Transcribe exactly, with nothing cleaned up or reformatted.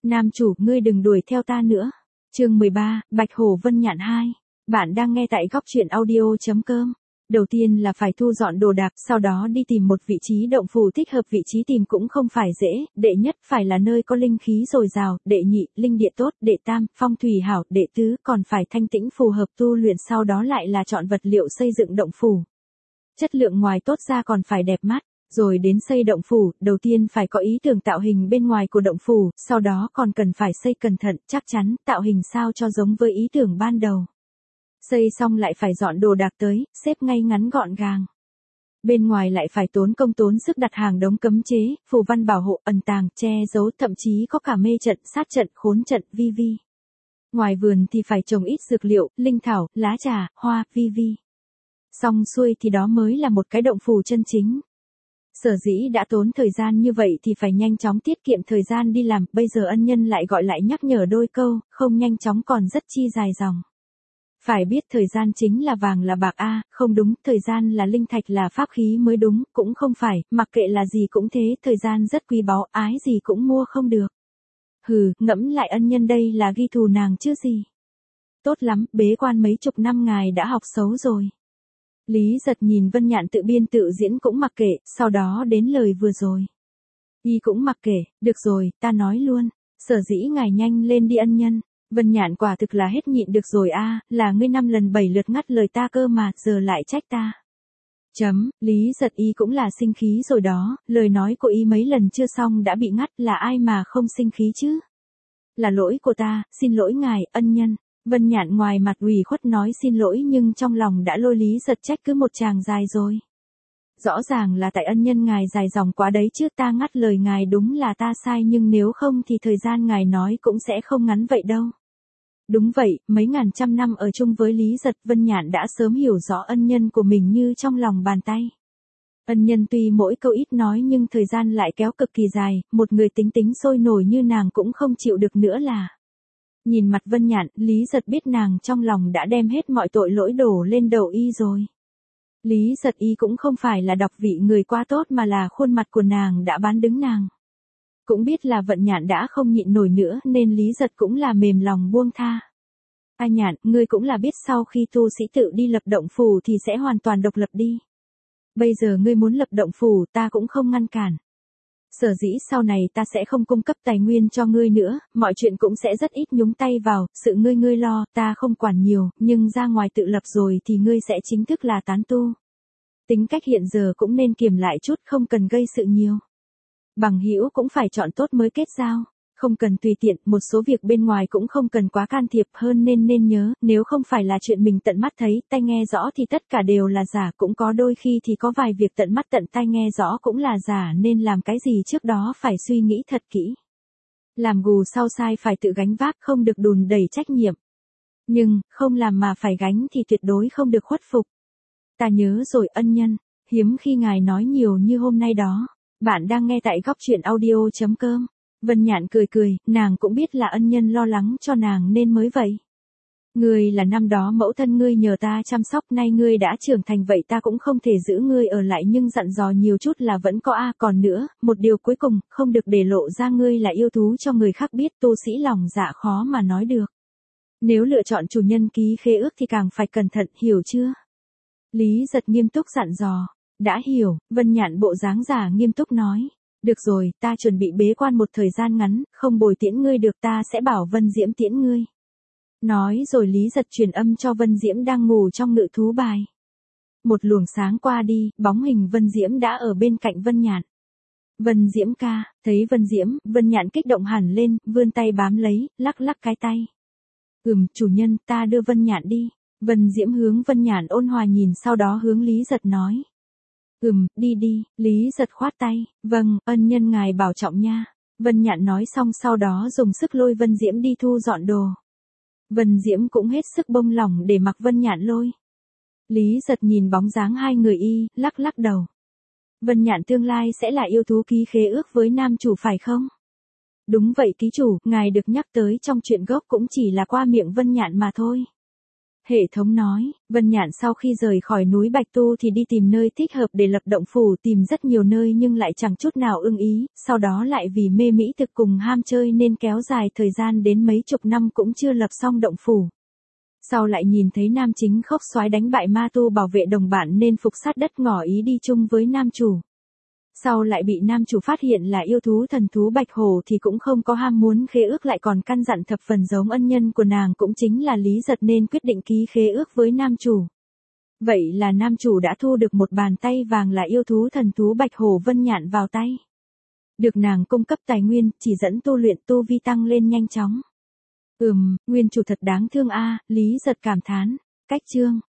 Nam chủ, ngươi đừng đuổi theo ta nữa. Chương mười ba, Bạch Hổ Vân Nhạn hai. Bạn đang nghe tại góc truyện audio chấm com. Đầu tiên là phải thu dọn đồ đạc, sau đó đi tìm một vị trí động phủ thích hợp. Vị trí tìm cũng không phải dễ, đệ nhất phải là nơi có linh khí dồi dào, đệ nhị, linh địa tốt, đệ tam, phong thủy hảo, đệ tứ, còn phải thanh tĩnh phù hợp tu luyện, sau đó lại là chọn vật liệu xây dựng động phủ. Chất lượng ngoài tốt ra còn phải đẹp mắt. Rồi đến xây động phủ, đầu tiên phải có ý tưởng tạo hình bên ngoài của động phủ, sau đó còn cần phải xây cẩn thận, chắc chắn, tạo hình sao cho giống với ý tưởng ban đầu. Xây xong lại phải dọn đồ đạc tới, xếp ngay ngắn gọn gàng. Bên ngoài lại phải tốn công tốn sức đặt hàng đống cấm chế, phù văn bảo hộ, ẩn tàng, che giấu, thậm chí có cả mê trận, sát trận, khốn trận, vi vi. Ngoài vườn thì phải trồng ít dược liệu, linh thảo, lá trà, hoa, vi vi. Xong xuôi thì đó mới là một cái động phủ chân chính. Sở dĩ đã tốn thời gian như vậy thì phải nhanh chóng tiết kiệm thời gian đi làm, bây giờ ân nhân lại gọi lại nhắc nhở đôi câu, không nhanh chóng còn rất chi dài dòng. Phải biết thời gian chính là vàng là bạc a, không đúng, thời gian là linh thạch là pháp khí mới đúng, cũng không phải, mặc kệ là gì cũng thế, thời gian rất quý báu, ái gì cũng mua không được. Hừ, ngẫm lại ân nhân đây là ghi thù nàng chứ gì. Tốt lắm, bế quan mấy chục năm ngài đã học xấu rồi. Lý Giật nhìn Vân Nhạn tự biên tự diễn cũng mặc kệ, sau đó đến lời vừa rồi. Y cũng mặc kệ, được rồi, ta nói luôn, sở dĩ ngài nhanh lên đi ân nhân. Vân Nhạn quả thực là hết nhịn được rồi a, là ngươi năm lần bảy lượt ngắt lời ta cơ mà, giờ lại trách ta. Chấm, Lý Giật Y cũng là sinh khí rồi đó, lời nói của Y mấy lần chưa xong đã bị ngắt, là ai mà không sinh khí chứ? Là lỗi của ta, xin lỗi ngài, ân nhân. Vân Nhạn ngoài mặt ủy khuất nói xin lỗi nhưng trong lòng đã lôi Lý Giật trách cứ một tràng dài rồi. Rõ ràng là tại ân nhân ngài dài dòng quá đấy chứ, ta ngắt lời ngài đúng là ta sai, nhưng nếu không thì thời gian ngài nói cũng sẽ không ngắn vậy đâu. Đúng vậy, mấy ngàn trăm năm ở chung với Lý Giật, Vân Nhạn đã sớm hiểu rõ ân nhân của mình như trong lòng bàn tay. Ân nhân tuy mỗi câu ít nói nhưng thời gian lại kéo cực kỳ dài, một người tính tính sôi nổi như nàng cũng không chịu được nữa là. Nhìn mặt Vân Nhạn, Lý Giật biết nàng trong lòng đã đem hết mọi tội lỗi đổ lên đầu Y rồi. Lý Giật Y cũng không phải là đọc vị người quá tốt mà là khuôn mặt của nàng đã bán đứng nàng. Cũng biết là Vân Nhạn đã không nhịn nổi nữa nên Lý Giật cũng là mềm lòng buông tha. A Nhạn, ngươi cũng là biết sau khi tu sĩ tự đi lập động phủ thì sẽ hoàn toàn độc lập đi. Bây giờ ngươi muốn lập động phủ ta cũng không ngăn cản. Sở dĩ sau này ta sẽ không cung cấp tài nguyên cho ngươi nữa, mọi chuyện cũng sẽ rất ít nhúng tay vào, sự ngươi ngươi lo, ta không quản nhiều, nhưng ra ngoài tự lập rồi thì ngươi sẽ chính thức là tán tu. Tính cách hiện giờ cũng nên kiềm lại chút, không cần gây sự nhiều. Bằng hữu cũng phải chọn tốt mới kết giao, không cần tùy tiện, một số việc bên ngoài cũng không cần quá can thiệp, hơn nên nên nhớ, nếu không phải là chuyện mình tận mắt thấy, tai nghe rõ thì tất cả đều là giả, cũng có đôi khi thì có vài việc tận mắt tận tai nghe rõ cũng là giả, nên làm cái gì trước đó phải suy nghĩ thật kỹ. Làm gù sau sai phải tự gánh vác, không được đùn đẩy trách nhiệm. Nhưng, không làm mà phải gánh thì tuyệt đối không được khuất phục. Ta nhớ rồi ân nhân, hiếm khi ngài nói nhiều như hôm nay đó. Bạn đang nghe tại góc truyện audio chấm com. Vân Nhạn cười cười, nàng cũng biết là ân nhân lo lắng cho nàng nên mới vậy. Ngươi là năm đó mẫu thân ngươi nhờ ta chăm sóc, nay ngươi đã trưởng thành vậy ta cũng không thể giữ ngươi ở lại, nhưng dặn dò nhiều chút là vẫn có a. Còn nữa, một điều cuối cùng, không được để lộ ra ngươi là yêu thú cho người khác biết, tu sĩ lòng dạ khó mà nói được. Nếu lựa chọn chủ nhân ký khế ước thì càng phải cẩn thận, hiểu chưa? Lý Giật nghiêm túc dặn dò. Đã hiểu, Vân Nhạn bộ dáng giả nghiêm túc nói. Được rồi, ta chuẩn bị bế quan một thời gian ngắn, không bồi tiễn ngươi được ta sẽ bảo Vân Diễm tiễn ngươi. Nói rồi Lý Giật truyền âm cho Vân Diễm đang ngủ trong ngự thú bài. Một luồng sáng qua đi, bóng hình Vân Diễm đã ở bên cạnh Vân Nhạn. Vân Diễm ca, thấy Vân Diễm, Vân Nhạn kích động hẳn lên, vươn tay bám lấy, lắc lắc cái tay. Ừm, chủ nhân, ta đưa Vân Nhạn đi. Vân Diễm hướng Vân Nhạn ôn hòa nhìn, sau đó hướng Lý Giật nói. Ừm, đi đi, Lý Giật khoát tay, vâng, ân nhân ngài bảo trọng nha. Vân Nhạn nói xong sau đó dùng sức lôi Vân Diễm đi thu dọn đồ. Vân Diễm cũng hết sức bông lỏng để mặc Vân Nhạn lôi. Lý Giật nhìn bóng dáng hai người y, lắc lắc đầu. Vân Nhạn tương lai sẽ là yêu thú ký khế ước với nam chủ phải không? Đúng vậy ký chủ, ngài được nhắc tới trong chuyện gốc cũng chỉ là qua miệng Vân Nhạn mà thôi. Hệ thống nói, Vân Nhạn sau khi rời khỏi núi Bạch Tu thì đi tìm nơi thích hợp để lập động phủ, tìm rất nhiều nơi nhưng lại chẳng chút nào ưng ý, sau đó lại vì mê mỹ thực cùng ham chơi nên kéo dài thời gian đến mấy chục năm cũng chưa lập xong động phủ. Sau lại nhìn thấy nam chính khốc soái đánh bại ma tu bảo vệ đồng bạn nên phục sát đất ngỏ ý đi chung với nam chủ. Sau lại bị nam chủ phát hiện là yêu thú thần thú bạch hổ thì cũng không có ham muốn khế ước, lại còn căn dặn thập phần giống ân nhân của nàng cũng chính là Lý Giật nên quyết định ký khế ước với nam chủ. Vậy là nam chủ đã thu được một bàn tay vàng là yêu thú thần thú bạch hổ Vân Nhạn vào tay. Được nàng cung cấp tài nguyên, chỉ dẫn tu luyện tu vi tăng lên nhanh chóng. Ừm, nguyên chủ thật đáng thương a, Lý Giật cảm thán. Cách chương